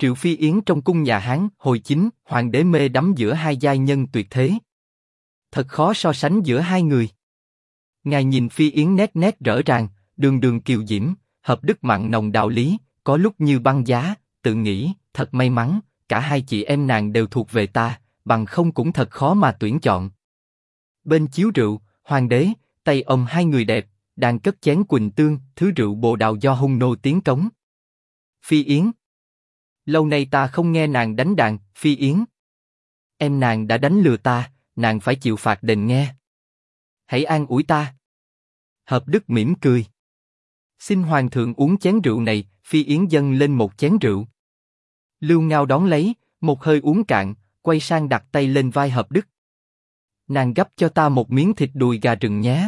Triệu Phi Yến trong cung nhà Hán hồi chính, hoàng đế mê đắm giữa hai giai nhân tuyệt thế. Thật khó so sánh giữa hai người. Ngài nhìn Phi Yến nét nét rõ ràng, đường đường kiều diễm, hợp đức mặn nồng đạo lý, có lúc như băng giá, tự nghĩ, thật may mắn, cả hai chị em nàng đều thuộc về ta, bằng không cũng thật khó mà tuyển chọn. Bên chiếu rượu, hoàng đế, tay ôm hai người đẹp, đang cất chén quỳnh tương, thứ rượu bồ đào do hung nô tiến cống. Phi Yến. Lâu nay ta không nghe nàng đánh đàn, Phi Yến. Em nàng đã đánh lừa ta, nàng phải chịu phạt đền nghe. Hãy an ủi ta. Hợp Đức mỉm cười. Xin hoàng thượng uống chén rượu này, Phi Yến dâng lên một chén rượu. Lưu Ngao đón lấy, một hơi uống cạn, quay sang đặt tay lên vai Hợp Đức. Nàng gấp cho ta một miếng thịt đùi gà rừng nhé.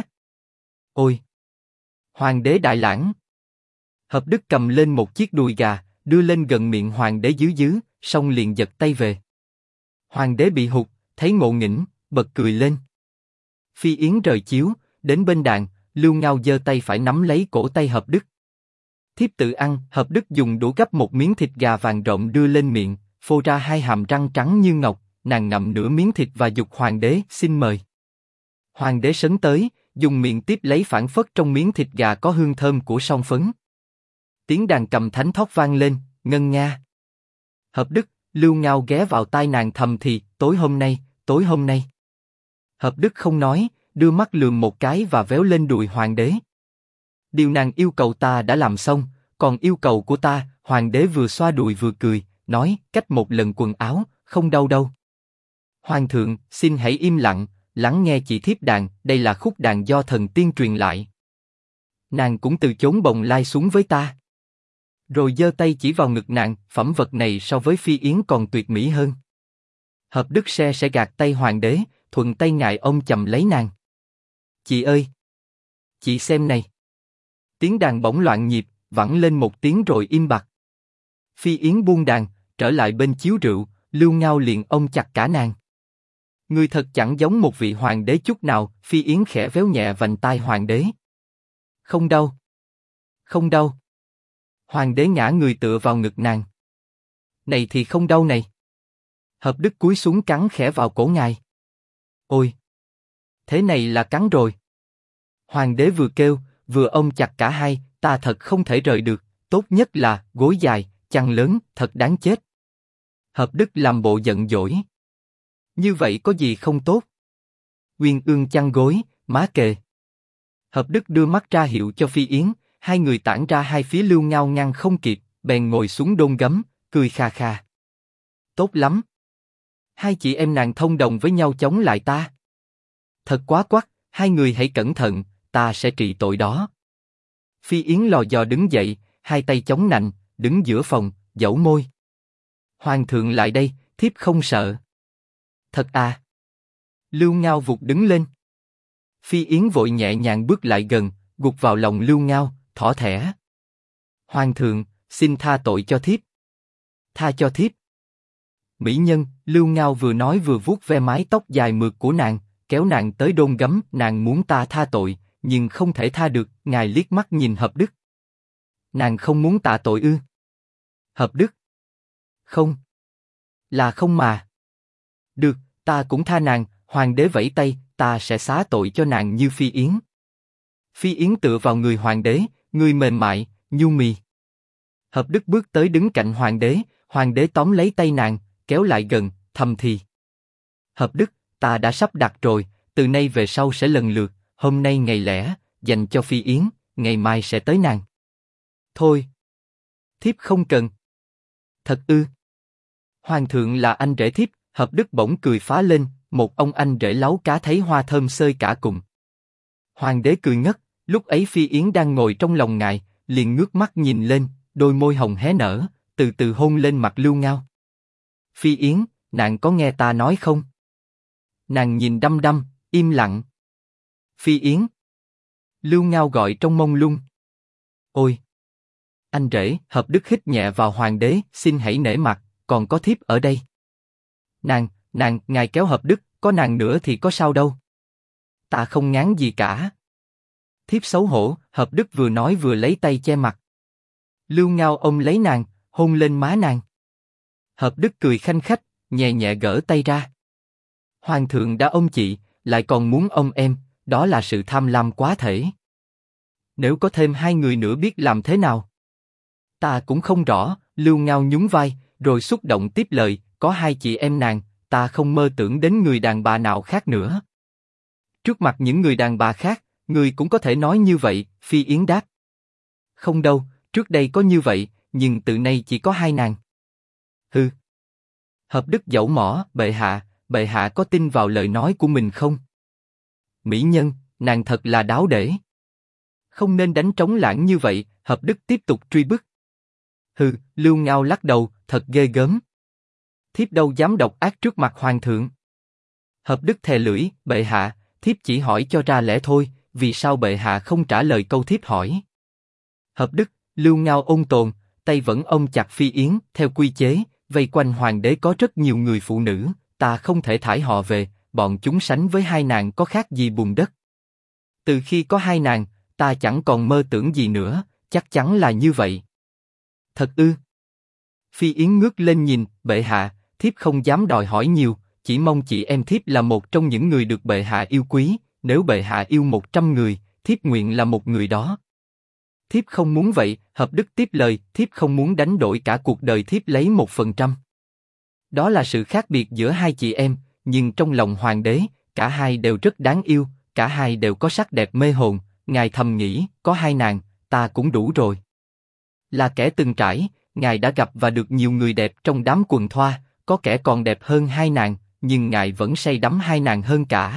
Ôi! Hoàng đế đại lãng. Hợp Đức cầm lên một chiếc đùi gà, đưa lên gần miệng hoàng đế dứ, xong liền giật tay về. Hoàng đế bị hụt, thấy ngộ nghĩnh, bật cười lên. Phi Yến rời chiếu, đến bên đàn, Lưu Ngao giơ tay phải nắm lấy cổ tay Hợp Đức. Thiếp tự ăn, Hợp Đức dùng đũa gắp một miếng thịt gà vàng rộm đưa lên miệng, phô ra hai hàm răng trắng như ngọc, nàng ngậm nửa miếng thịt và giục hoàng đế, xin mời. Hoàng đế sấn tới, dùng miệng tiếp lấy phảng phất trong miếng thịt gà có hương thơm của son phấn. Tiếng đàn cầm thánh thót vang lên, ngân nga. Hợp Đức, Lưu Ngao ghé vào tai nàng thầm thì, tối hôm nay, tối hôm nay. Hợp Đức không nói, đưa mắt lườm một cái và véo lên đùi hoàng đế. Điều nàng yêu cầu ta đã làm xong, còn yêu cầu của ta, hoàng đế vừa xoa đùi vừa cười, nói, cách một lần quần áo, không đau đâu. Hoàng thượng, xin hãy im lặng, lắng nghe chị thiếp đàn, đây là khúc đàn do thần tiên truyền lại. Nàng cũng từ chốn bồng lai xuống với ta. Rồi giơ tay chỉ vào ngực nàng, phẩm vật này so với Phi Yến còn tuyệt mỹ hơn. Hợp Đức sẽ gạt tay hoàng đế, thuận tay ngài ông chầm lấy nàng. Chị ơi! Chị xem này! Tiếng đàn bỗng loạn nhịp, vẳng lên một tiếng rồi im bặt. Phi Yến buông đàn, trở lại bên chiếu rượu, Lưu Ngao liền ôm chặt cả nàng. Ngươi thật chẳng giống một vị hoàng đế chút nào, Phi Yến khẽ véo nhẹ vành tai hoàng đế. Không đau. Không đau. Hoàng đế ngã người tựa vào ngực nàng. Này thì không đau này. Hợp Đức cúi xuống cắn khẽ vào cổ ngài. Ôi! Thế này là cắn rồi. Hoàng đế vừa kêu, vừa ôm chặt cả hai, ta thật không thể rời được, tốt nhất là gối dài, chăn lớn, thật đáng chết. Hợp Đức làm bộ giận dỗi. Như vậy có gì không tốt? Uyên ương chăn gối, má kề. Hợp Đức đưa mắt ra hiệu cho Phi Yến, hai người tản ra hai phía. Lưu Ngao ngăn không kịp, bèn ngồi xuống đôn gấm, cười kha kha. Tốt lắm. Hai chị em nàng thông đồng với nhau chống lại ta. Thật quá quắt, hai người hãy cẩn thận, ta sẽ trị tội đó. Phi Yến lò dò đứng dậy, hai tay chống nạnh, đứng giữa phòng, dẫu môi. Hoàng thượng lại đây, thiếp không sợ. Thật à? Lưu Ngao vụt đứng lên. Phi Yến vội nhẹ nhàng bước lại gần, gục vào lòng Lưu Ngao, thỏ thẻ. Hoàng thượng, xin tha tội cho thiếp. Tha cho thiếp. Mỹ nhân, Lưu Ngao vừa nói vừa vuốt ve mái tóc dài mượt của nàng, kéo nàng tới đôn gấm. Nàng muốn ta tha tội, nhưng không thể tha được. Ngài liếc mắt nhìn Hợp Đức. Nàng không muốn tạ tội ư? Hợp Đức. Không. Là không mà. Được, ta cũng tha nàng. Hoàng đế vẫy tay, ta sẽ xá tội cho nàng như Phi Yến. Phi Yến tựa vào người hoàng đế, người mềm mại, nhu mì. Hợp Đức bước tới đứng cạnh hoàng đế tóm lấy tay nàng, kéo lại gần, thầm thì. Hợp Đức, ta đã sắp đặt rồi, từ nay về sau sẽ lần lượt, hôm nay ngày lẻ, dành cho Phi Yến, ngày mai sẽ tới nàng. Thôi. Thiếp không cần. Thật ư? Hoàng thượng là anh rể thiếp. Hợp Đức bỗng cười phá lên, một ông anh rể láu cá thấy hoa thơm xơi cả cùng. Hoàng đế cười ngất, lúc ấy Phi Yến đang ngồi trong lòng ngài, liền ngước mắt nhìn lên, đôi môi hồng hé nở, từ từ hôn lên mặt Lưu Ngao. Phi Yến, nàng có nghe ta nói không? Nàng nhìn đăm đăm, im lặng. Phi Yến. Lưu Ngao gọi trong mông lung. Ôi! Anh rể, Hợp Đức hít nhẹ vào hoàng đế, xin hãy nể mặt, còn có thiếp ở đây. Nàng, ngài kéo Hợp Đức, có nàng nữa thì có sao đâu. Ta không ngán gì cả. Thiếp xấu hổ, Hợp Đức vừa nói vừa lấy tay che mặt. Lưu Ngao ôm lấy nàng, hôn lên má nàng. Hợp Đức cười khanh khách, nhẹ nhẹ gỡ tay ra. Hoàng thượng đã ôm chị, lại còn muốn ôm em, đó là sự tham lam quá thể. Nếu có thêm 2 người nữa biết làm thế nào? Ta cũng không rõ, Lưu Ngao nhún vai, rồi xúc động tiếp lời, có 2 chị em nàng, ta không mơ tưởng đến người đàn bà nào khác nữa. Trước mặt những người đàn bà khác, người cũng có thể nói như vậy, Phi Yến đáp. Không đâu, trước đây có như vậy, nhưng từ nay chỉ có 2 nàng. Hừ. Hợp Đức dẫu mỏ, bệ hạ có tin vào lời nói của mình không? Mỹ nhân, nàng thật là đáo để. Không nên đánh trống lãng như vậy, Hợp Đức tiếp tục truy bức. Hừ, Lưu Ngao lắc đầu, thật ghê gớm. Thiếp đâu dám độc ác trước mặt hoàng thượng. Hợp Đức thè lưỡi, bệ hạ, thiếp chỉ hỏi cho ra lẽ thôi, vì sao bệ hạ không trả lời câu thiếp hỏi? Hợp Đức, Lưu Ngao ôn tồn, tay vẫn ôm chặt Phi Yến, theo quy chế, vây quanh hoàng đế có rất nhiều người phụ nữ, ta không thể thải họ về, bọn chúng sánh với 2 nàng có khác gì bùn đất. Từ khi có 2 nàng, ta chẳng còn mơ tưởng gì nữa, chắc chắn là như vậy. Thật ư? Phi Yến ngước lên nhìn, bệ hạ, thiếp không dám đòi hỏi nhiều, chỉ mong chị em thiếp là một trong những người được bệ hạ yêu quý, nếu bệ hạ yêu 100 người, thiếp nguyện là một người đó. Thiếp không muốn vậy, Hợp Đức tiếp lời, thiếp không muốn đánh đổi cả cuộc đời thiếp lấy 1%. Đó là sự khác biệt giữa 2 chị em, nhưng trong lòng hoàng đế, cả 2 đều rất đáng yêu, cả 2 đều có sắc đẹp mê hồn, ngài thầm nghĩ, có 2 nàng, ta cũng đủ rồi. Là kẻ từng trải, ngài đã gặp và được nhiều người đẹp trong đám quần thoa, có kẻ còn đẹp hơn 2 nàng, nhưng ngài vẫn say đắm 2 nàng hơn cả.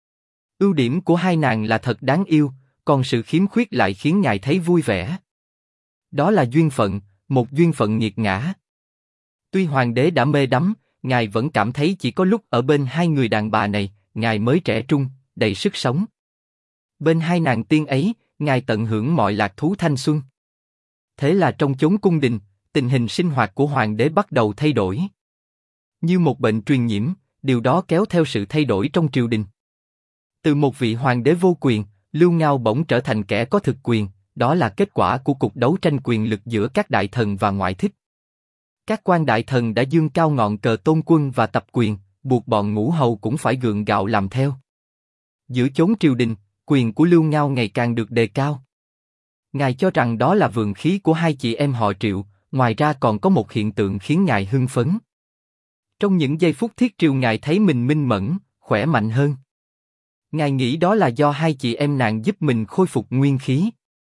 Ưu điểm của 2 nàng là thật đáng yêu, còn sự khiếm khuyết lại khiến ngài thấy vui vẻ. Đó là duyên phận, một duyên phận nghiệt ngã. Tuy hoàng đế đã mê đắm, ngài vẫn cảm thấy chỉ có lúc ở bên 2 người đàn bà này, ngài mới trẻ trung, đầy sức sống. Bên 2 nàng tiên ấy, ngài tận hưởng mọi lạc thú thanh xuân. Thế là trong chốn cung đình, tình hình sinh hoạt của hoàng đế bắt đầu thay đổi. Như một bệnh truyền nhiễm, điều đó kéo theo sự thay đổi trong triều đình. Từ một vị hoàng đế vô quyền, Lưu Ngao bỗng trở thành kẻ có thực quyền, đó là kết quả của cuộc đấu tranh quyền lực giữa các đại thần và ngoại thích. Các quan đại thần đã dương cao ngọn cờ tôn quân và tập quyền, buộc bọn ngũ hầu cũng phải gượng gạo làm theo. Giữa chốn triều đình, quyền của Lưu Ngao ngày càng được đề cao. Ngài cho rằng đó là vượng khí của 2 chị em họ Triệu, ngoài ra còn có một hiện tượng khiến ngài hưng phấn. Trong những giây phút thiết triều ngài thấy mình minh mẫn, khỏe mạnh hơn. Ngài nghĩ đó là do 2 chị em nàng giúp mình khôi phục nguyên khí.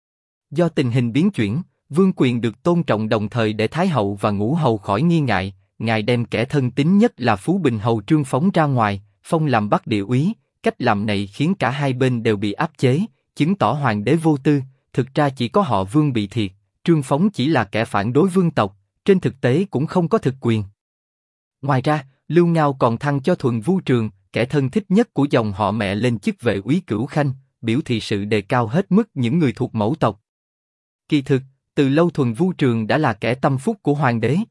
Do tình hình biến chuyển, vương quyền được tôn trọng đồng thời để Thái hậu và Ngũ hầu khỏi nghi ngại, ngài đem kẻ thân tín nhất là Phú Bình hầu Trương phóng ra ngoài, phong làm Bắc địa úy. Cách làm này khiến cả 2 bên đều bị áp chế, chứng tỏ hoàng đế vô tư. Thực ra chỉ có họ Vương bị thiệt, Trương Phóng chỉ là kẻ phản đối vương tộc, trên thực tế cũng không có thực quyền. Ngoài ra, Lưu Ngao còn thăng cho Thuần Vu Trường, kẻ thân thích nhất của dòng họ mẹ lên chức vệ úy cửu khanh, biểu thị sự đề cao hết mức những người thuộc mẫu tộc. Kỳ thực, từ lâu Thuần Vu Trường đã là kẻ tâm phúc của hoàng đế.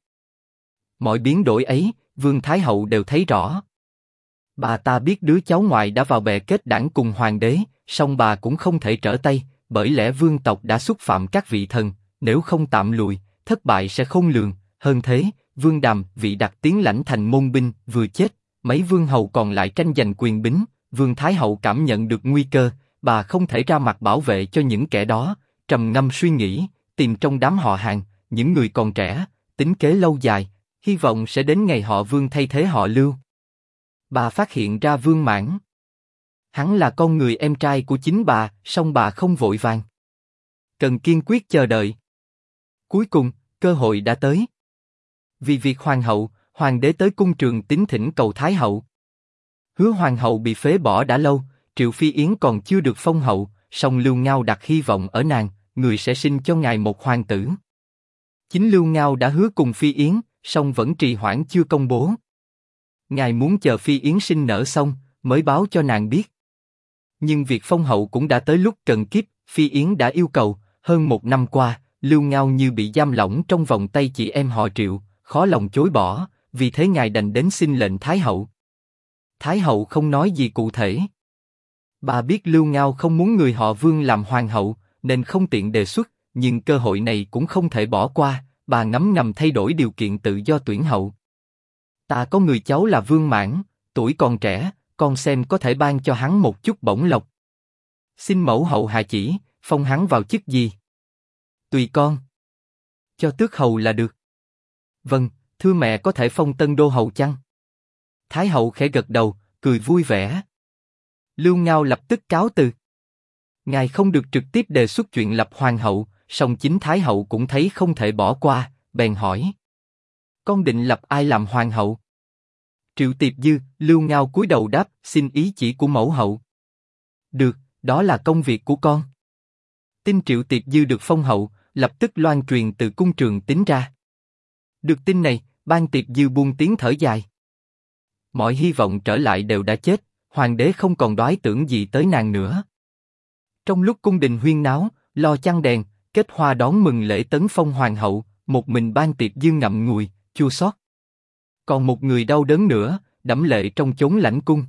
Mọi biến đổi ấy, Vương Thái hậu đều thấy rõ. Bà ta biết đứa cháu ngoại đã vào bè kết đảng cùng hoàng đế, song bà cũng không thể trở tay, bởi lẽ vương tộc đã xúc phạm các vị thần, nếu không tạm lùi, thất bại sẽ khôn lường. Hơn thế, Vương Đàm, vị đặc tiến lãnh thành môn binh, vừa chết, mấy vương hầu còn lại tranh giành quyền bính. Vương Thái hậu cảm nhận được nguy cơ, bà không thể ra mặt bảo vệ cho những kẻ đó, trầm ngâm suy nghĩ, tìm trong đám họ hàng, những người còn trẻ, tính kế lâu dài, hy vọng sẽ đến ngày họ Vương thay thế họ Lưu. Bà phát hiện ra Vương Mãn. Hắn là con người em trai của chính bà, song bà không vội vàng. Cần kiên quyết chờ đợi. Cuối cùng, cơ hội đã tới. Vì việc hoàng hậu, hoàng đế tới cung Trường Tín thỉnh cầu Thái hậu. Hứa hoàng hậu bị phế bỏ đã lâu, Triệu Phi Yến còn chưa được phong hậu, song Lưu Ngao đặt hy vọng ở nàng, người sẽ sinh cho ngài một hoàng tử. Chính Lưu Ngao đã hứa cùng Phi Yến, song vẫn trì hoãn chưa công bố. Ngài muốn chờ Phi Yến sinh nở xong, mới báo cho nàng biết. Nhưng việc phong hậu cũng đã tới lúc cần kiếp, Phi Yến đã yêu cầu. Hơn 1 năm qua, Lưu Ngao như bị giam lỏng trong vòng tay chị em họ Triệu, khó lòng chối bỏ, vì thế ngài đành đến xin lệnh Thái hậu. Thái hậu không nói gì cụ thể. Bà biết Lưu Ngao không muốn người họ Vương làm hoàng hậu, nên không tiện đề xuất, nhưng cơ hội này cũng không thể bỏ qua, bà ngấm ngầm thay đổi điều kiện tự do tuyển hậu. Ta có người cháu là Vương Mãn, tuổi còn trẻ, con xem có thể ban cho hắn một chút bổng lộc. Xin mẫu hậu hạ chỉ, phong hắn vào chức gì? Tùy con. Cho tước hầu là được. Vâng, thưa mẹ có thể phong Tân Đô hầu chăng? Thái hậu khẽ gật đầu, cười vui vẻ. Lưu Ngao lập tức cáo từ. Ngài không được trực tiếp đề xuất chuyện lập hoàng hậu, song chính Thái hậu cũng thấy không thể bỏ qua, bèn hỏi. Con định lập ai làm hoàng hậu? Triệu Tiệp Dư. Lưu Ngao cúi đầu đáp, xin ý chỉ của mẫu hậu. Được, đó là công việc của con. Tin Triệu Tiệp Dư được phong hậu, lập tức loan truyền từ cung Trường Tính ra. Được tin này, Ban Tiệp Dư buông tiếng thở dài. Mọi hy vọng trở lại đều đã chết, hoàng đế không còn đoái tưởng gì tới nàng nữa. Trong lúc cung đình huyên náo, lo chăng đèn, kết hoa đón mừng lễ tấn phong hoàng hậu, một mình Ban Tiệp Dư ngậm ngùi, chua xót. Còn một người đau đớn nữa, đẫm lệ trong chốn lãnh cung.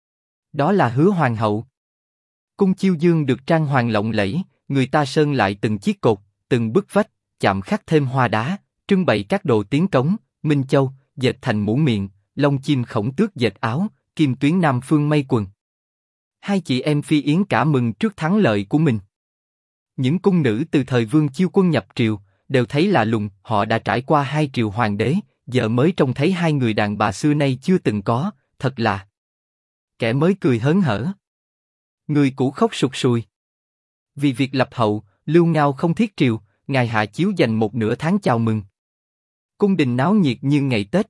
Đó là Hứa hoàng hậu. Cung Chiêu Dương được trang hoàng lộng lẫy, người ta sơn lại từng chiếc cột, từng bức vách, chạm khắc thêm hoa đá, trưng bày các đồ tiến cống, minh châu, dệt thành mũ miệng, lông chim khổng tước dệt áo, kim tuyến Nam Phương mây quần. Hai chị em Phi Yến cả mừng trước thắng lợi của mình. Những cung nữ từ thời Vương Chiêu Quân nhập triều, đều thấy lạ lùng, họ đã trải qua 2 triều hoàng đế, giờ mới trông thấy 2 người đàn bà xưa nay chưa từng có, thật là. Kẻ mới cười hớn hở, người cũ khóc sụt sùi. Vì việc lập hậu, Lưu Ngao không thiết triều, ngài hạ chiếu dành một nửa tháng chào mừng. Cung đình náo nhiệt như ngày Tết.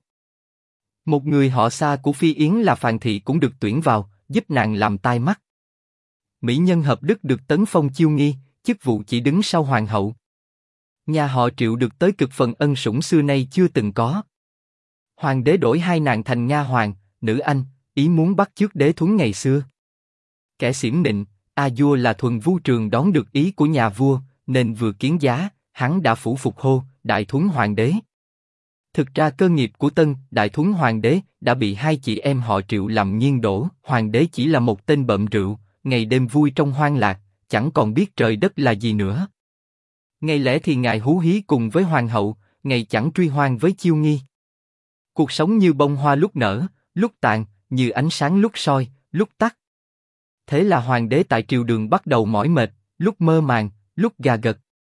Một người họ xa của Phi Yến là Phàn Thị cũng được tuyển vào, giúp nàng làm tai mắt. Mỹ nhân hợp đức được tấn phong chiêu nghi, chức vụ chỉ đứng sau hoàng hậu. Nhà họ Triệu được tới cực phần ân sủng xưa nay chưa từng có. Hoàng đế đổi 2 nàng thành nha hoàng, nữ anh, ý muốn bắt chước đế thuấn ngày xưa. Kẻ xỉm nịnh, A Vua là Thuần Vu Trường đón được ý của nhà vua, nên vừa kiến giá, hắn đã phủ phục hô, Đại Thuấn Hoàng đế. Thực ra cơ nghiệp của Tân Đại Thuấn Hoàng đế đã bị 2 chị em họ Triệu làm nghiêng đổ. Hoàng đế chỉ là một tên bợm rượu, ngày đêm vui trong hoang lạc, chẳng còn biết trời đất là gì nữa. Ngày lẽ thì ngài hú hí cùng với hoàng hậu, ngày chẳng truy hoang với chiêu nghi. Cuộc sống như bông hoa lúc nở, lúc tàn, như ánh sáng lúc soi, lúc tắt. Thế là hoàng đế tại triều đường bắt đầu mỏi mệt, lúc mơ màng, lúc gà gật.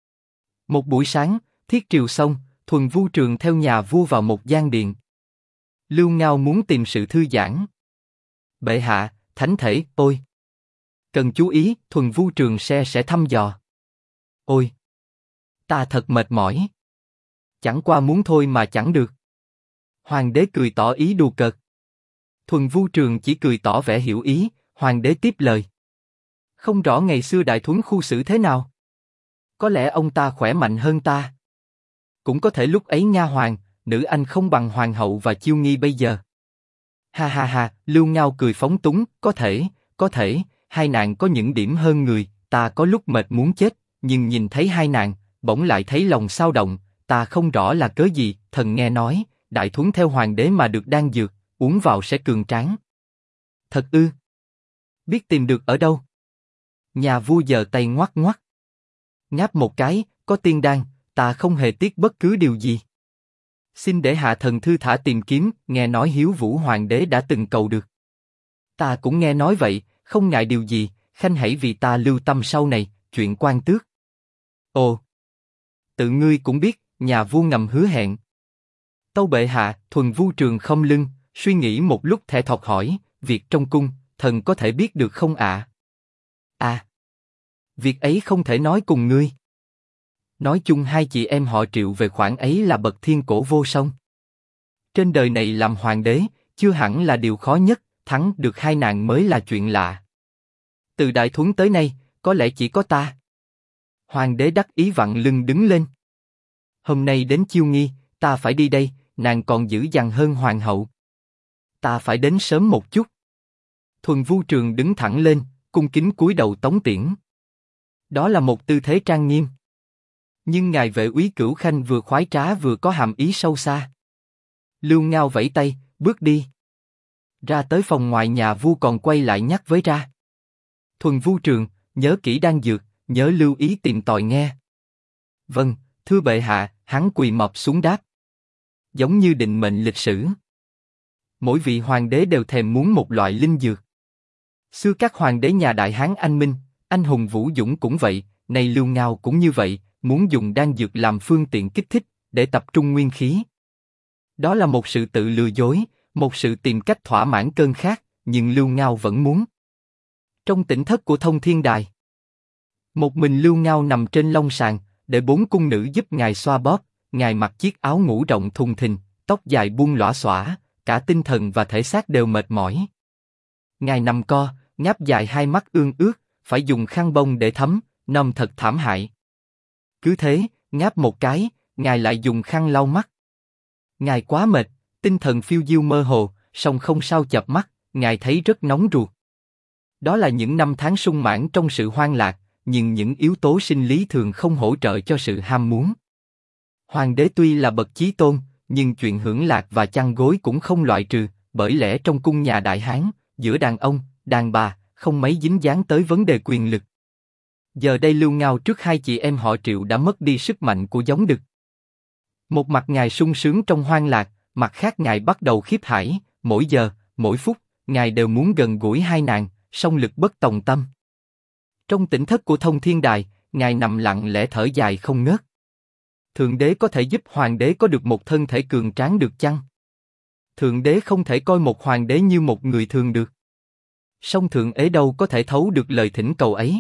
Một buổi sáng, thiết triều xong, Thuần Vu Trường theo nhà vua vào một gian điện. Lưu Ngao muốn tìm sự thư giãn. Bệ hạ, thánh thể, ôi! Cần chú ý, Thuần Vu Trường sẽ thăm dò. Ôi! Ta thật mệt mỏi. Chẳng qua muốn thôi mà chẳng được. Hoàng đế cười tỏ ý đùa cợt. Thuần Vu Trường chỉ cười tỏ vẻ hiểu ý, hoàng đế tiếp lời. Không rõ ngày xưa Đại Thuấn khu xử thế nào. Có lẽ ông ta khỏe mạnh hơn ta. Cũng có thể lúc ấy nha hoàng, nữ anh không bằng hoàng hậu và chiêu nghi bây giờ. Ha ha ha, Lưu Ngao cười phóng túng, có thể, 2 nàng có những điểm hơn người, ta có lúc mệt muốn chết, nhưng nhìn thấy 2 nàng, bỗng lại thấy lòng xao động, ta không rõ là cớ gì, thần nghe nói, Đại Thuấn theo hoàng đế mà được đan dược, uống vào sẽ cường tráng. Thật ư? Biết tìm được ở đâu? Nhà vua giơ tay ngoắc ngoắc. Ngáp một cái, có tiên đan, ta không hề tiếc bất cứ điều gì. Xin để hạ thần thư thả tìm kiếm, nghe nói Hiếu Vũ Hoàng đế đã từng cầu được. Ta cũng nghe nói vậy, không ngại điều gì, khanh hãy vì ta lưu tâm sau này, chuyện quan tước. Ồ! Tự ngươi cũng biết, nhà vua ngầm hứa hẹn. Tâu bệ hạ, Thuần Vu Trường không lưng, suy nghĩ một lúc thẻ thọt hỏi, việc trong cung, thần có thể biết được không ạ? À! Việc ấy không thể nói cùng ngươi. Nói chung 2 chị em họ Triệu về khoản ấy là bậc thiên cổ vô song. Trên đời này làm hoàng đế, chưa hẳn là điều khó nhất, thắng được 2 nàng mới là chuyện lạ. Từ Đại Thuấn tới nay, có lẽ chỉ có ta. Hoàng đế đắc ý vặn lưng đứng lên. Hôm nay đến chiêu nghi, ta phải đi đây, nàng còn dữ dằn hơn hoàng hậu. Ta phải đến sớm một chút. Thuần Vu Trường đứng thẳng lên, cung kính cúi đầu tống tiễn. Đó là một tư thế trang nghiêm. Nhưng ngài vệ úy Cửu Khanh vừa khoái trá vừa có hàm ý sâu xa. Lưu Ngao vẫy tay, bước đi. Ra tới phòng ngoài nhà vua còn quay lại nhắc với ra. Thuần Vu Trường, nhớ kỹ đan dược, nhớ lưu ý tìm tòi nghe. Vâng, thưa bệ hạ, hắn quỳ mọp xuống đáp. Giống như định mệnh lịch sử. mỗi vị hoàng đế đều thèm muốn một loại linh dược. Xưa các hoàng đế nhà Đại Hán anh minh, anh hùng vũ dũng cũng vậy, này Lưu Ngao cũng như vậy, muốn dùng đan dược làm phương tiện kích thích, để tập trung nguyên khí. Đó là một sự tự lừa dối, một sự tìm cách thỏa mãn cơn khát, nhưng Lưu Ngao vẫn muốn. Trong tỉnh thất của Thông Thiên Đài, một mình Lưu Ngao nằm trên long sàng, để 4 cung nữ giúp ngài xoa bóp. Ngài mặc chiếc áo ngủ rộng thùng thình, tóc dài buông lõa xõa, cả tinh thần và thể xác đều mệt mỏi. Ngài nằm co, ngáp dài, hai mắt ương ướt, phải dùng khăn bông để thấm, nằm thật thảm hại. Cứ thế, ngáp một cái, ngài lại dùng khăn lau mắt. Ngài quá mệt, tinh thần phiêu diêu mơ hồ, song không sao chợp mắt, ngài thấy rất nóng ruột. Đó là những năm tháng sung mãn trong sự hoang lạc, nhưng những yếu tố sinh lý thường không hỗ trợ cho sự ham muốn. Hoàng đế tuy là bậc chí tôn, nhưng chuyện hưởng lạc và chăn gối cũng không loại trừ, bởi lẽ trong cung nhà Đại Hán, giữa đàn ông, đàn bà, không mấy dính dáng tới vấn đề quyền lực. Giờ đây Lưu Ngao trước hai chị em họ Triệu đã mất đi sức mạnh của giống đực. Một mặt ngài sung sướng trong hoang lạc, mặt khác ngài bắt đầu khiếp hãi, mỗi giờ, mỗi phút, ngài đều muốn gần gũi hai nàng, song lực bất tòng tâm. Trong tỉnh thất của Thông Thiên Đài, ngài nằm lặng lẽ thở dài không ngớt. Thượng đế có thể giúp hoàng đế có được một thân thể cường tráng được chăng? Thượng đế không thể coi một hoàng đế như một người thường được. Song thượng đế đâu có thể thấu được lời thỉnh cầu ấy.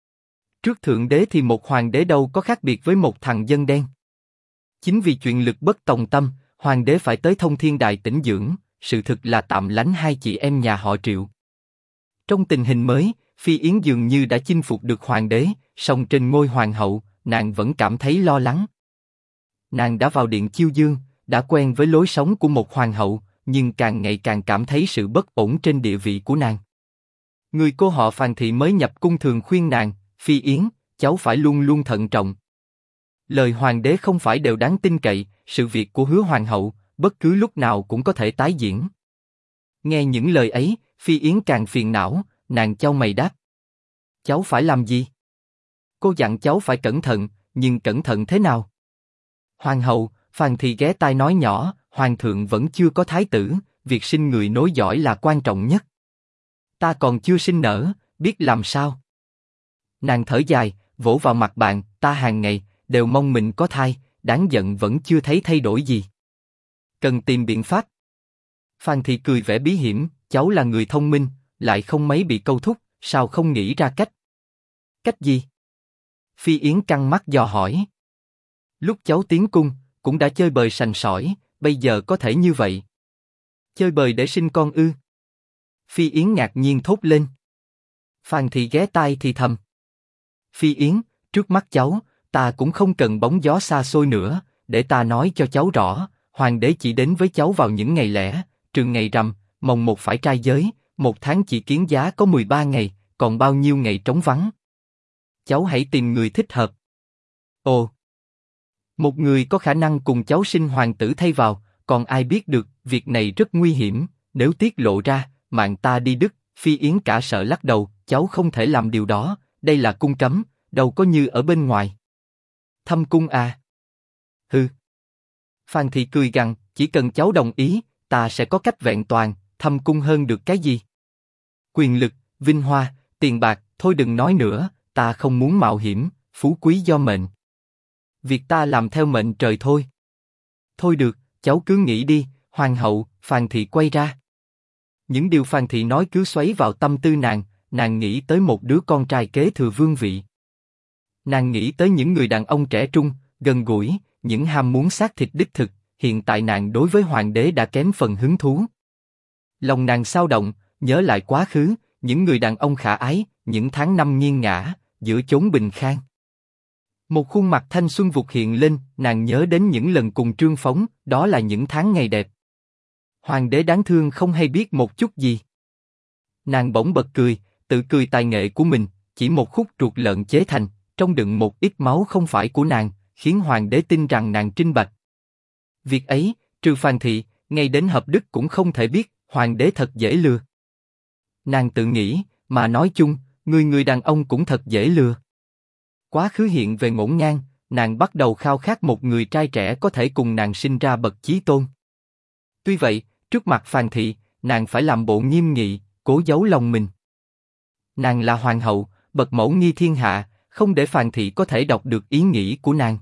Trước thượng đế thì một hoàng đế đâu có khác biệt với một thằng dân đen. Chính vì chuyện lực bất tòng tâm, hoàng đế phải tới Thông Thiên Đài tĩnh dưỡng, sự thực là tạm lánh hai chị em nhà họ Triệu. Trong tình hình mới, Phi Yến dường như đã chinh phục được hoàng đế, song trên ngôi hoàng hậu, nàng vẫn cảm thấy lo lắng. Nàng đã vào điện chiêu dương, đã quen với lối sống của một hoàng hậu, nhưng càng ngày càng cảm thấy sự bất ổn trên địa vị của nàng. Người cô họ Phàn Thị mới nhập cung thường khuyên nàng, Phi Yến, cháu phải luôn luôn thận trọng. Lời hoàng đế không phải đều đáng tin cậy, sự việc của Hứa hoàng hậu, bất cứ lúc nào cũng có thể tái diễn. Nghe những lời ấy, Phi Yến càng phiền não, nàng chau mày đáp. Cháu phải làm gì? Cô dặn cháu phải cẩn thận, nhưng cẩn thận thế nào? Hoàng hậu, Phàn Thị ghé tai nói nhỏ, hoàng thượng vẫn chưa có thái tử, việc sinh người nối dõi là quan trọng nhất. Ta còn chưa sinh nở, biết làm sao? Nàng thở dài, vỗ vào mặt bạn, ta hàng ngày đều mong mình có thai, đáng giận vẫn chưa thấy thay đổi gì. Cần tìm biện pháp. Phàn Thị cười vẻ bí hiểm, cháu là người thông minh, lại không mấy bị câu thúc, sao không nghĩ ra cách? Cách gì? Phi Yến căng mắt dò hỏi. Lúc cháu tiến cung, cũng đã chơi bời sành sỏi, bây giờ có thể như vậy. Chơi bời để sinh con ư? Phi Yến ngạc nhiên thốt lên. Phàn Thị ghé tai thì thầm. Phi Yến, trước mắt cháu, ta cũng không cần bóng gió xa xôi nữa, để ta nói cho cháu rõ, hoàng đế chỉ đến với cháu vào những ngày lẻ, trường ngày rằm, mồng 1 phải trai giới, 1 tháng chỉ kiến giá có 13 ngày, còn bao nhiêu ngày trống vắng. Cháu hãy tìm người thích hợp. Ồ, một người có khả năng cùng cháu sinh hoàng tử thay vào, còn ai biết được, việc này rất nguy hiểm, nếu tiết lộ ra, mạng ta đi đứt. Phi Yến cả sợ lắc đầu, cháu không thể làm điều đó, đây là cung cấm, đâu có như ở bên ngoài. Thâm cung à? Hừ. Phàn Thị cười gằn, chỉ cần cháu đồng ý, ta sẽ có cách vẹn toàn, thâm cung hơn được cái gì? Quyền lực, vinh hoa, tiền bạc, thôi đừng nói nữa, ta không muốn mạo hiểm, phú quý do mệnh. Việc ta làm theo mệnh trời thôi. Thôi được, cháu cứ nghĩ đi, hoàng hậu. Phàn Thị quay ra. Những điều Phàn Thị nói cứ xoáy vào tâm tư nàng nghĩ tới một đứa con trai kế thừa vương vị. Nàng nghĩ tới những người đàn ông trẻ trung, gần gũi, những ham muốn xác thịt đích thực, hiện tại nàng đối với hoàng đế đã kém phần hứng thú. Lòng nàng xao động, nhớ lại quá khứ, những người đàn ông khả ái, những tháng năm nghiêng ngã, giữa chốn bình khang. Một khuôn mặt thanh xuân vụt hiện lên, nàng nhớ đến những lần cùng Trương Phóng, đó là những tháng ngày đẹp. Hoàng đế đáng thương không hay biết một chút gì. Nàng bỗng bật cười, tự cười tài nghệ của mình, chỉ một khúc ruột lợn chế thành, trong đựng một ít máu không phải của nàng, khiến hoàng đế tin rằng nàng trinh bạch. Việc ấy, trừ Phàn Thị, ngay đến Hợp Đức cũng không thể biết, hoàng đế thật dễ lừa. Nàng tự nghĩ, mà nói chung, người đàn ông cũng thật dễ lừa. Quá khứ hiện về ngổn ngang, nàng bắt đầu khao khát một người trai trẻ có thể cùng nàng sinh ra bậc chí tôn. Tuy vậy, Trước mặt Phàn Thị, nàng phải làm bộ nghiêm nghị, cố giấu lòng mình. Nàng là hoàng hậu, bậc mẫu nghi thiên hạ, không để Phàn Thị có thể đọc được ý nghĩ của nàng.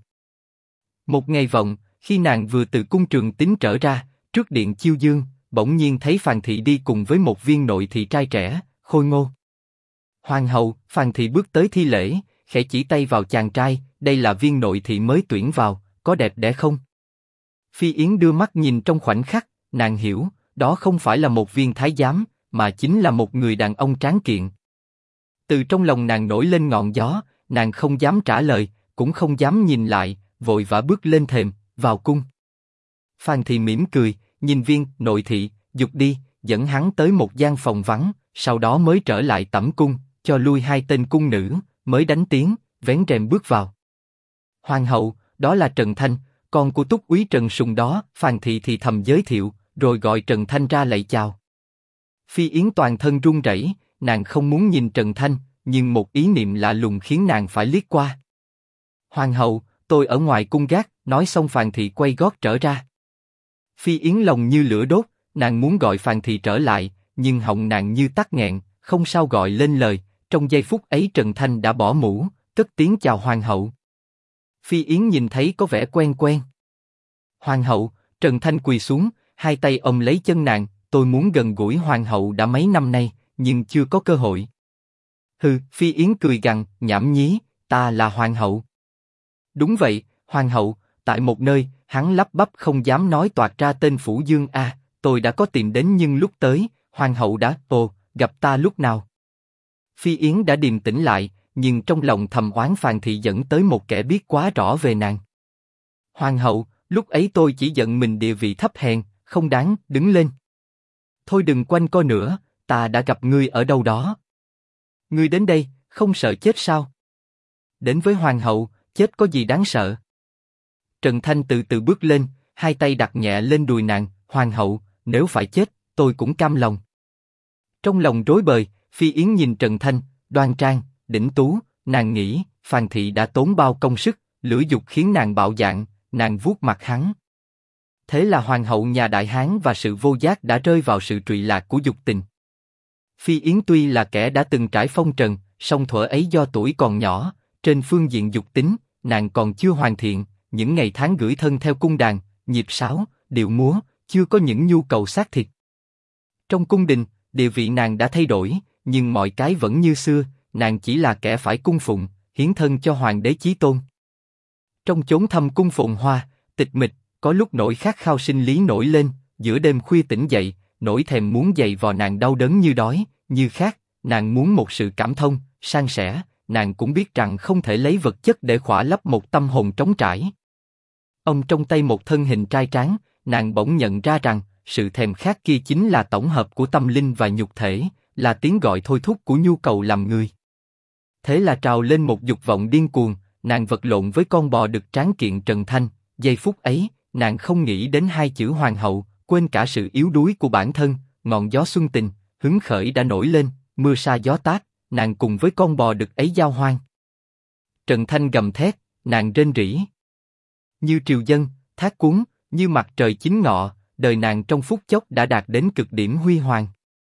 Một ngày vọng, khi nàng vừa từ cung Trường Tính trở ra, trước điện chiêu dương, bỗng nhiên thấy Phàn Thị đi cùng với một viên nội thị trai trẻ, khôi ngô. Hoàng hậu, Phàn Thị bước tới thi lễ, khẽ chỉ tay vào chàng trai, đây là viên nội thị mới tuyển vào, có đẹp đẽ không? Phi Yến đưa mắt nhìn trong khoảnh khắc, nàng hiểu, đó không phải là một viên thái giám, mà chính là một người đàn ông tráng kiện. Từ trong lòng nàng nổi lên ngọn gió, nàng không dám trả lời, cũng không dám nhìn lại, vội vã bước lên thềm, vào cung. Phàn Thị mỉm cười, nhìn viên nội thị, dục đi, dẫn hắn tới một gian phòng vắng, sau đó mới trở lại tẩm cung, cho lui hai tên cung nữ, mới đánh tiếng, vén rèm bước vào. Hoàng hậu, đó là Trần Thanh, con của Túc úy Trần Sùng đó. Phàn Thị thì thầm giới thiệu, rồi gọi Trần Thanh ra lạy chào. Phi Yến toàn thân run rẩy, nàng không muốn nhìn Trần Thanh, nhưng một ý niệm lạ lùng khiến nàng phải liếc qua. Hoàng hậu, tôi ở ngoài cung gác. Nói xong Phàn Thị quay gót trở ra. Phi Yến lòng như lửa đốt, nàng muốn gọi Phàn Thị trở lại, nhưng họng nàng như tắc nghẹn, không sao gọi lên lời. Trong giây phút ấy Trần Thanh đã bỏ mũ, cất tiếng chào hoàng hậu. Phi Yến nhìn thấy có vẻ quen quen. Hoàng hậu, Trần Thanh quỳ xuống, hai tay ôm lấy chân nàng, tôi muốn gần gũi hoàng hậu đã mấy năm nay, nhưng chưa có cơ hội. Hừ, Phi Yến cười gằn, nhảm nhí, ta là hoàng hậu. Đúng vậy, hoàng hậu, tại một nơi, hắn lắp bắp không dám nói toạc ra tên Phủ Dương a, tôi đã có tìm đến nhưng lúc tới, hoàng hậu đã, gặp ta lúc nào? Phi Yến đã điềm tĩnh lại, nhưng trong lòng thầm oán Phàn Thị dẫn tới một kẻ biết quá rõ về nàng. Hoàng hậu, lúc ấy tôi chỉ giận mình địa vị thấp hèn, không đáng, đứng lên. Thôi đừng quanh co nữa, ta đã gặp ngươi ở đâu đó. Ngươi đến đây, không sợ chết sao? Đến với hoàng hậu, chết có gì đáng sợ? Trần Thanh từ từ bước lên, hai tay đặt nhẹ lên đùi nàng, hoàng hậu, nếu phải chết, tôi cũng cam lòng. Trong lòng rối bời, Phi Yến nhìn Trần Thanh, đoan trang, đỉnh tú, nàng nghĩ, Phàn Thị đã tốn bao công sức, lửa dục khiến nàng bạo dạn, nàng vuốt mặt hắn. Thế là hoàng hậu nhà Đại Hán và sự vô giác đã rơi vào sự trụy lạc của dục tình. Phi Yến tuy là kẻ đã từng trải phong trần, song thuở ấy do tuổi còn nhỏ, trên phương diện dục tính, nàng còn chưa hoàn thiện, những ngày tháng gửi thân theo cung đàn, nhịp sáo, điệu múa, chưa có những nhu cầu xác thịt. Trong cung đình, địa vị nàng đã thay đổi, nhưng mọi cái vẫn như xưa, nàng chỉ là kẻ phải cung phụng, hiến thân cho hoàng đế chí tôn. Trong chốn thâm cung phồn hoa, tịch mịch, có lúc nỗi khát khao sinh lý nổi lên, giữa đêm khuya tỉnh dậy, nỗi thèm muốn giày vò nàng đau đớn như đói, như khát, nàng muốn một sự cảm thông, san sẻ, nàng cũng biết rằng không thể lấy vật chất để khỏa lấp một tâm hồn trống trải. Ông trong tay một thân hình trai tráng, nàng bỗng nhận ra rằng, sự thèm khát kia chính là tổng hợp của tâm linh và nhục thể, là tiếng gọi thôi thúc của nhu cầu làm người. Thế là trào lên một dục vọng điên cuồng, nàng vật lộn với con bò đực tráng kiện Trần Thanh, giây phút ấy, nàng không nghĩ đến hai chữ hoàng hậu, quên cả sự yếu đuối của bản thân, ngọn gió xuân tình, hứng khởi đã nổi lên, mưa sa gió táp, nàng cùng với con bò đực ấy giao hoan. Trần Thanh gầm thét, nàng rên rỉ. Như triều dân, thác cuốn, như mặt trời chính ngọ, đời nàng trong phút chốc đã đạt đến cực điểm huy hoàng.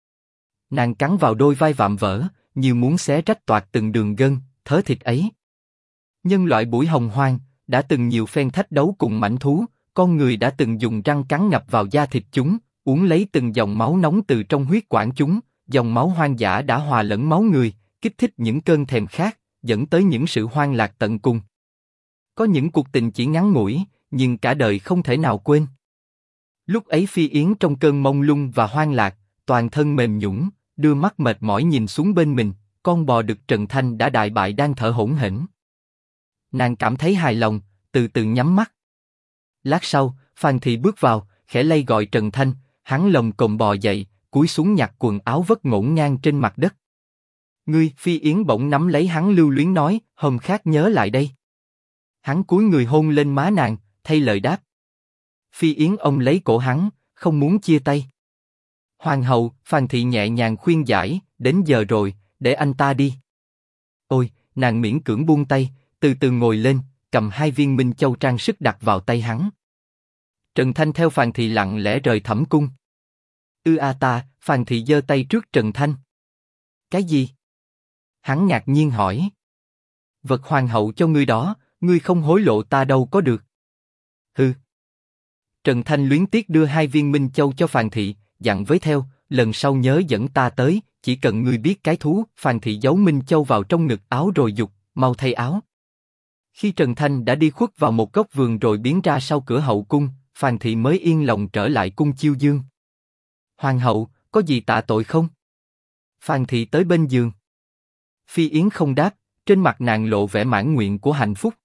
Nàng cắn vào đôi vai vạm vỡ, như muốn xé rách toạc từng đường gân, thớ thịt ấy. Nhân loại buổi hồng hoang, đã từng nhiều phen thách đấu cùng mãnh thú, con người đã từng dùng răng cắn ngập vào da thịt chúng, uống lấy từng dòng máu nóng từ trong huyết quản chúng, dòng máu hoang dã đã hòa lẫn máu người, kích thích những cơn thèm khát, dẫn tới những sự hoang lạc tận cùng. Có những cuộc tình chỉ ngắn ngủi, nhưng cả đời không thể nào quên. Lúc ấy Phi Yến trong cơn mông lung và hoang lạc, toàn thân mềm nhũn, đưa mắt mệt mỏi nhìn xuống bên mình, con bò đực Trần Thanh đã đại bại đang thở hổn hển. Nàng cảm thấy hài lòng, từ từ nhắm mắt. Lát sau, Phàn Thị bước vào, khẽ lay gọi Trần Thanh, hắn lồng cồm bò dậy, cúi xuống nhặt quần áo vất ngổn ngang trên mặt đất. Ngươi, Phi Yến bỗng nắm lấy hắn lưu luyến nói, hôm khác nhớ lại đây. Hắn cúi người hôn lên má nàng, thay lời đáp. Phi Yến ôm lấy cổ hắn, không muốn chia tay. Hoàng hậu, Phàn Thị nhẹ nhàng khuyên giải, đến giờ rồi, để anh ta đi. Ôi, nàng miễn cưỡng buông tay, từ từ ngồi lên, cầm hai viên minh châu trang sức đặt vào tay hắn. Trần Thanh theo Phàn Thị lặng lẽ rời thẩm cung. Phàn Thị giơ tay trước Trần Thanh. Cái gì? Hắn ngạc nhiên hỏi. Vật hoàng hậu cho ngươi đó, ngươi không hối lộ ta đâu có được. Hừ. Trần Thanh luyến tiếc đưa 2 viên Minh Châu cho Phàn Thị, dặn với theo, lần sau nhớ dẫn ta tới, chỉ cần ngươi biết cái thú. Phàn Thị giấu Minh Châu vào trong ngực áo rồi dục, mau thay áo. Khi Trần Thanh đã đi khuất vào một góc vườn rồi biến ra sau cửa hậu cung, Phàn Thị mới yên lòng trở lại cung Chiêu Dương. Hoàng hậu, có gì tạ tội không? Phàn Thị tới bên giường. Phi Yến không đáp, trên mặt nàng lộ vẻ mãn nguyện của hạnh phúc.